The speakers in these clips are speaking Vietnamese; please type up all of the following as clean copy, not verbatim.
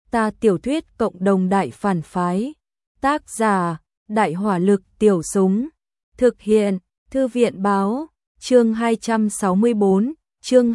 Ta tiểu thuyết cộng đồng đại phản phái. Tác giả Đại Hỏa Lực Tiểu Súng. Thực hiện Thư viện báo. Chương 264. Chương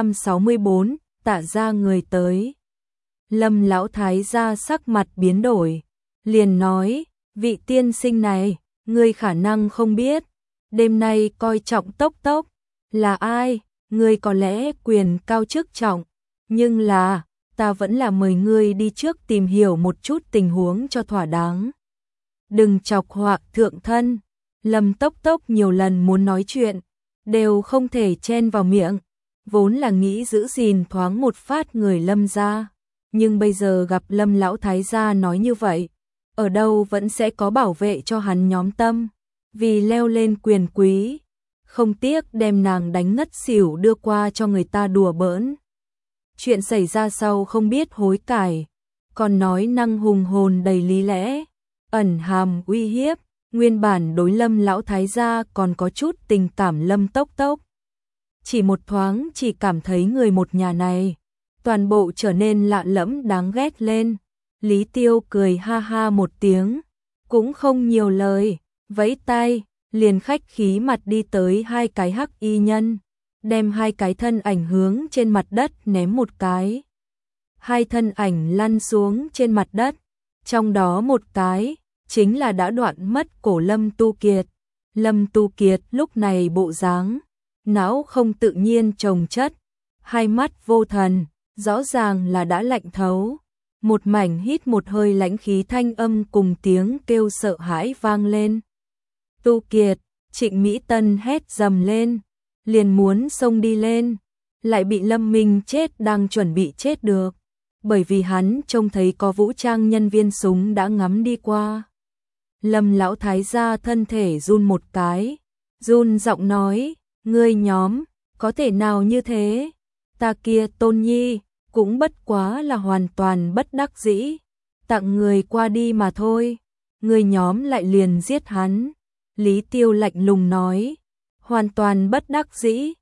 264. Tạ ra người tới. Lâm lão thái gia sắc mặt biến đổi, liền nói, vị tiên sinh này, ngươi khả năng không biết, đêm nay coi trọng Tốc Tốc là ai, ngươi có lẽ quyền cao chức trọng, nhưng là, ta vẫn là mời ngươi đi trước tìm hiểu một chút tình huống cho thỏa đáng. Đừng chọc họa thượng thân. Lâm Tốc Tốc nhiều lần muốn nói chuyện, đều không thể chen vào miệng, vốn là nghĩ giữ gìn thoáng một phát người Lâm gia, nhưng bây giờ gặp Lâm lão thái gia nói như vậy, ở đâu vẫn sẽ có bảo vệ cho hắn nhóm tâm, vì leo lên quyền quý, không tiếc đem nàng đánh ngất xỉu đưa qua cho người ta đùa bỡn. Chuyện xảy ra sau không biết hối cải, còn nói năng hùng hồn đầy lý lẽ, ẩn hàm uy hiếp, nguyên bản đối Lâm lão thái gia còn có chút tình cảm Lâm Tốc Tốc. Chỉ một thoáng chỉ cảm thấy người một nhà này, toàn bộ trở nên lạ lẫm đáng ghét lên. Lý Tiêu cười ha ha một tiếng, cũng không nhiều lời, vẫy tay, liền khách khí mặt đi tới hai cái hắc y nhân, đem hai cái thân ảnh hướng trên mặt đất ném một cái. Hai thân ảnh lăn xuống trên mặt đất, trong đó một cái chính là đã đoạn mất cổ Lâm Tu Kiệt. Lâm Tu Kiệt lúc này bộ dáng, não không tự nhiên chồng chất, hai mắt vô thần, rõ ràng là đã lạnh thấu. Một mảnh hít một hơi lãnh khí thanh âm cùng tiếng kêu sợ hãi vang lên. Tu Kiệt, Trịnh Mỹ Tân hét dầm lên, liền muốn xông đi lên, lại bị Lâm Minh Chết đang chuẩn bị chết được, bởi vì hắn trông thấy có vũ trang nhân viên súng đã ngắm đi qua. Lâm lão thái gia thân thể run một cái, run giọng nói, ngươi nhóm, có thể nào như thế? Ta kia Tôn Nhi, cũng bất quá là hoàn toàn bất đắc dĩ, tặng người qua đi mà thôi, người nhóm lại liền giết hắn. Lý Tiêu lạnh lùng nói, hoàn toàn bất đắc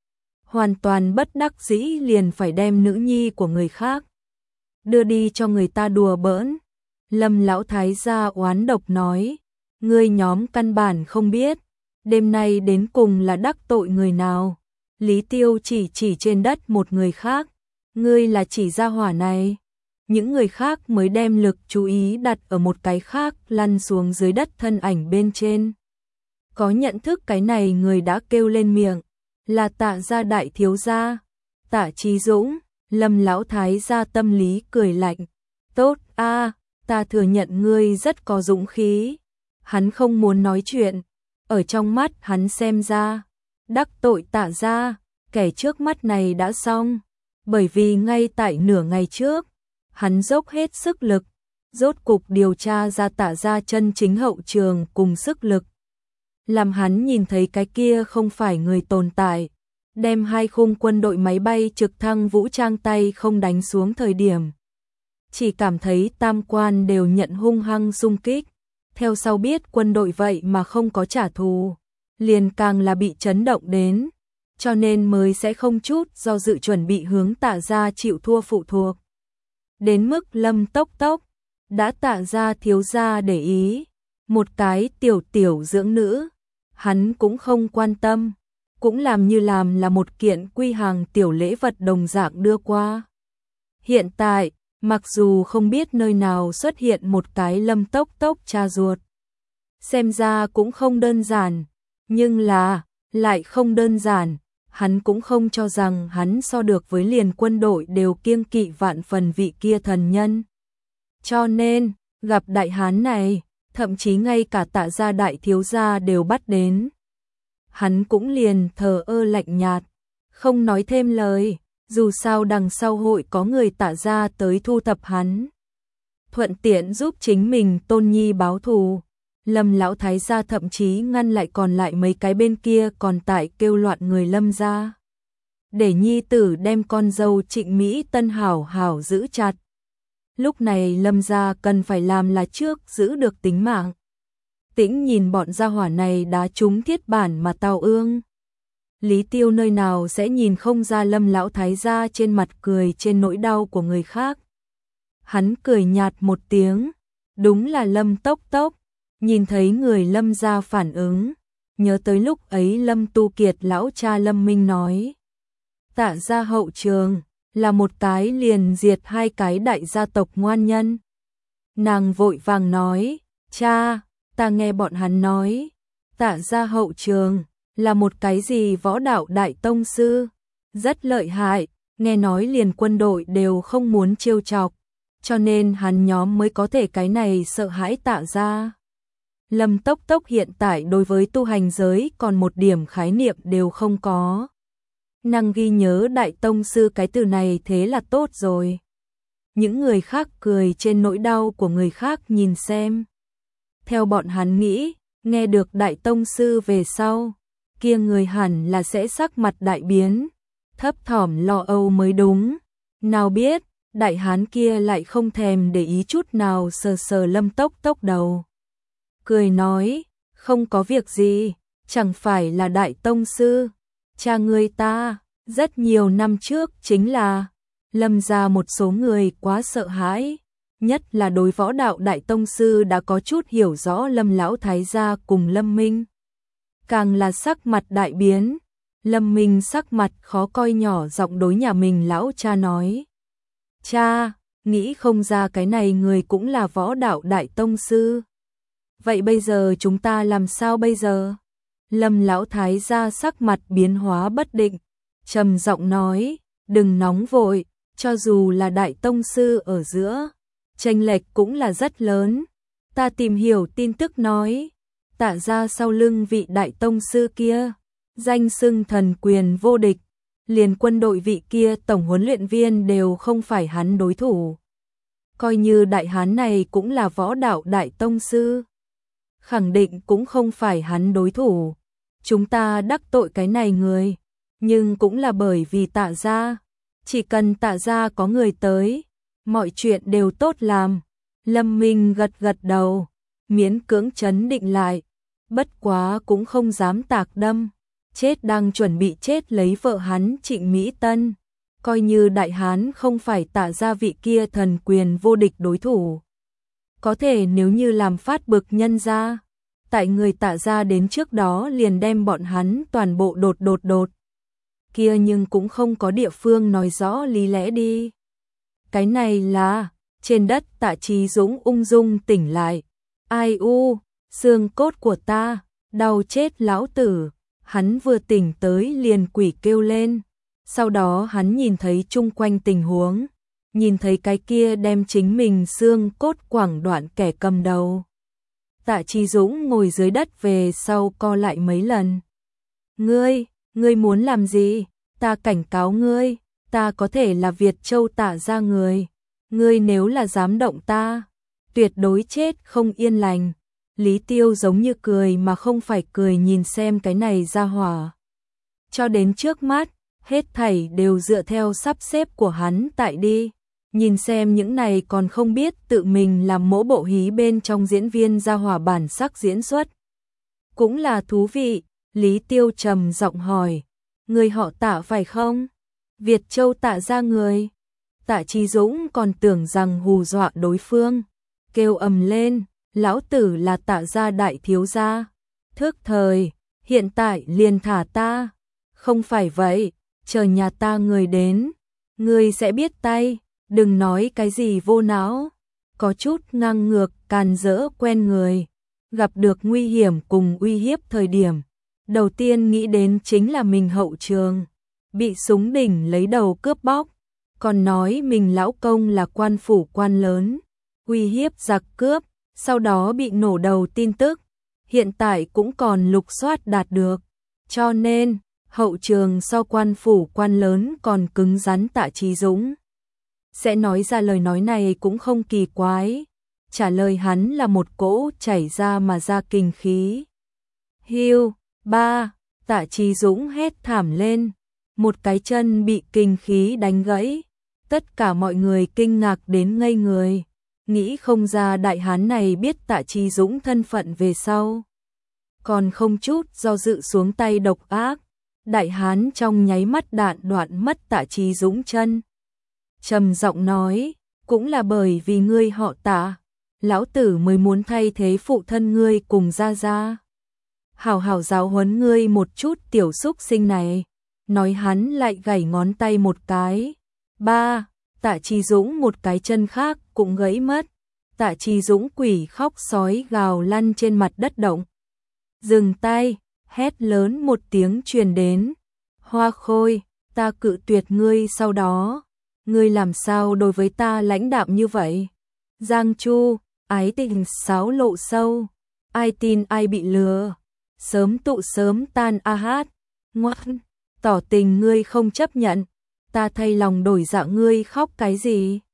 dĩ liền phải đem nữ nhi của người khác đưa đi cho người ta đùa bỡn. Lâm lão thái gia oán độc nói, người nhóm căn bản không biết, đêm nay đến cùng là đắc tội người nào. Lý Tiêu chỉ trên đất một người khác, ngươi là chỉ gia hỏa này. Những người khác mới đem lực chú ý đặt ở một cái khác lăn xuống dưới đất thân ảnh bên trên. Có nhận thức cái này người đã kêu lên miệng, là Tạ gia đại thiếu gia, Tạ Chí Dũng. Lâm lão thái gia tâm lý cười lạnh, tốt a, ta thừa nhận ngươi rất có dũng khí. Hắn không muốn nói chuyện, ở trong mắt hắn xem ra, đắc tội Tạ gia, kẻ trước mắt này đã xong, bởi vì ngay tại nửa ngày trước, hắn dốc hết sức lực, rốt cục điều tra ra Tạ gia chân chính hậu trường cùng sức lực. Làm hắn nhìn thấy cái kia không phải người tồn tại, đem hai khung quân đội máy bay trực thăng vũ trang tay không đánh xuống thời điểm. Chỉ cảm thấy tam quan đều nhận hung hăng xung kích, theo sau biết quân đội vậy mà không có trả thù, liền càng là bị chấn động đến, cho nên mới sẽ không chút do dự chuẩn bị hướng Tạ gia chịu thua phụ thuộc. Đến mức Lâm Tốc Tốc, đã Tạ gia thiếu gia để ý, một cái tiểu dưỡng nữ, hắn cũng không quan tâm, cũng làm như làm là một kiện quy hàng tiểu lễ vật đồng dạng đưa qua. Hiện tại, mặc dù không biết nơi nào xuất hiện một cái Lâm Tốc Tốc cha ruột, xem ra cũng không đơn giản, nhưng là, lại không đơn giản, hắn cũng không cho rằng hắn so được với liền quân đội đều kiêng kỵ vạn phần vị kia thần nhân. Cho nên, gặp đại hán này, thậm chí ngay cả Tạ gia đại thiếu gia đều bắt đến. Hắn cũng liền thờ ơ lạnh nhạt, không nói thêm lời, dù sao đằng sau hội có người Tạ gia tới thu thập hắn. Thuận tiện giúp chính mình Tôn Nhi báo thù. Lâm lão thái gia thậm chí ngăn lại còn lại mấy cái bên kia còn tại kêu loạn người Lâm gia, để nhi tử đem con dâu Trịnh Mỹ Tân hảo hảo giữ chặt. Lúc này Lâm gia cần phải làm là trước giữ được tính mạng. Tĩnh nhìn bọn gia hỏa này đá trúng thiết bản mà tao ương. Lý Tiêu nơi nào sẽ nhìn không ra Lâm lão thái gia trên mặt cười trên nỗi đau của người khác. Hắn cười nhạt một tiếng, đúng là Lâm Tốc Tốc. Nhìn thấy người Lâm gia phản ứng, nhớ tới lúc ấy Lâm Tu Kiệt lão cha Lâm Minh nói. Tạ gia hậu trường, là một cái liền diệt hai cái đại gia tộc ngoan nhân. Nàng vội vàng nói, cha, ta nghe bọn hắn nói, Tạ gia hậu trường, là một cái gì võ đạo đại tông sư, rất lợi hại, nghe nói liền quân đội đều không muốn trêu chọc, cho nên hắn nhóm mới có thể cái này sợ hãi Tạ gia. Lâm Tốc Tốc hiện tại đối với tu hành giới còn một điểm khái niệm đều không có. Nàng ghi nhớ đại tông sư cái từ này thế là tốt rồi. Những người khác cười trên nỗi đau của người khác nhìn xem. Theo bọn hắn nghĩ, nghe được đại tông sư về sau, kia người hẳn là sẽ sắc mặt đại biến, thấp thỏm lo âu mới đúng. Nào biết, đại hán kia lại không thèm để ý chút nào sờ sờ Lâm Tốc Tốc đầu. Cười nói, không có việc gì, chẳng phải là đại tông sư, cha ngươi ta, rất nhiều năm trước chính là, Lâm gia một số người quá sợ hãi, nhất là đối võ đạo đại tông sư đã có chút hiểu rõ Lâm lão thái gia cùng Lâm Minh. Càng là sắc mặt đại biến, Lâm Minh sắc mặt khó coi nhỏ giọng đối nhà mình lão cha nói. Cha, nghĩ không ra cái này người cũng là võ đạo đại tông sư. Vậy bây giờ chúng ta làm sao bây giờ? Lâm lão thái gia sắc mặt biến hóa bất định, trầm giọng nói, đừng nóng vội, cho dù là đại tông sư ở giữa, chênh lệch cũng là rất lớn. Ta tìm hiểu tin tức nói, Tạ gia sau lưng vị đại tông sư kia, danh xưng thần quyền vô địch, liền quân đội vị kia tổng huấn luyện viên đều không phải hắn đối thủ. Coi như đại hán này cũng là võ đạo đại tông sư, khẳng định cũng không phải hắn đối thủ. Chúng ta đắc tội cái này người, nhưng cũng là bởi vì Tạ gia, chỉ cần Tạ gia có người tới, mọi chuyện đều tốt làm. Lâm Minh gật gật đầu, miễn cưỡng trấn định lại, bất quá cũng không dám tạc đâm, chết đang chuẩn bị chết lấy vợ hắn Trịnh Mỹ Tân, coi như đại hán không phải Tạ gia vị kia thần quyền vô địch đối thủ. Có thể nếu như làm phát bực nhân ra, tại người Tạ gia đến trước đó liền đem bọn hắn toàn bộ đột kia, nhưng cũng không có địa phương nói rõ lý lẽ đi. Cái này là, trên đất Tạ Chí Dũng ung dung tỉnh lại. Ai u, xương cốt của ta, đau chết lão tử. Hắn vừa tỉnh tới liền quỷ kêu lên. Sau đó hắn nhìn thấy chung quanh tình huống, nhìn thấy cái kia đem chính mình xương cốt quẳng đoạn kẻ cầm đầu. Tạ Chí Dũng ngồi dưới đất về sau co lại mấy lần. Ngươi muốn làm gì? Ta cảnh cáo ngươi, ta có thể là Việt Châu Tạ gia người. Ngươi nếu là dám động ta, tuyệt đối chết không yên lành. Lý Tiêu giống như cười mà không phải cười nhìn xem cái này ra hỏa. Cho đến trước mắt, hết thảy đều dựa theo sắp xếp của hắn tại đi. Nhìn xem những này còn không biết tự mình làm mỗ bộ hí bên trong diễn viên ra hỏa bản sắc diễn xuất. Cũng là thú vị, Lý Tiêu trầm giọng hỏi, người họ Tạ phải không? Việt Châu Tạ gia người. Tạ Chí Dũng còn tưởng rằng hù dọa đối phương, kêu ầm lên, lão tử là Tạ gia đại thiếu gia. Thức thời, hiện tại liền thả ta. Không phải vậy, chờ nhà ta người đến, ngươi sẽ biết tay, đừng nói cái gì vô não. Có chút ngang ngược, càn rỡ quen người, gặp được nguy hiểm cùng uy hiếp thời điểm, đầu tiên nghĩ đến chính là mình hậu trường, bị súng đỉnh lấy đầu cướp bóc, còn nói mình lão công là quan phủ quan lớn, uy hiếp giặc cướp, sau đó bị nổ đầu tin tức, hiện tại cũng còn lục soát đạt được. Cho nên, hậu trường so quan phủ quan lớn còn cứng rắn. Tạ Chí Dũng sẽ nói ra lời nói này cũng không kỳ quái, trả lời hắn là một cỗ chảy ra mà ra kinh khí. Hiu, ba, Tạ Chí Dũng hét thảm lên, một cái chân bị kinh khí đánh gãy, tất cả mọi người kinh ngạc đến ngây người, nghĩ không ra đại hán này biết Tạ Chí Dũng thân phận về sau, còn không chút do dự xuống tay độc ác. Đại hán trong nháy mắt đạn đoạn mất Tạ Chí Dũng chân, trầm giọng nói, cũng là bởi vì ngươi họ Tạ, lão tử mới muốn thay thế phụ thân ngươi cùng Gia Gia. Hảo hảo giáo huấn ngươi một chút tiểu xúc sinh này. Nói hắn lại gảy ngón tay một cái. Ba, Tạ Chi Dũng một cái chân khác cũng gãy mất. Tạ Chi Dũng quỷ khóc sói gào lăn trên mặt đất động. Dừng tay, hét lớn một tiếng truyền đến. Hoa Khôi, ta cự tuyệt ngươi sau đó. Ngươi làm sao đối với ta lãnh đạm như vậy? Giang Chu, ái tình sáo lộ sâu. Ai tin ai bị lừa. Sớm tụ sớm tan a hát. Ngoan, tỏ tình ngươi không chấp nhận. Ta thay lòng đổi dạ ngươi khóc cái gì?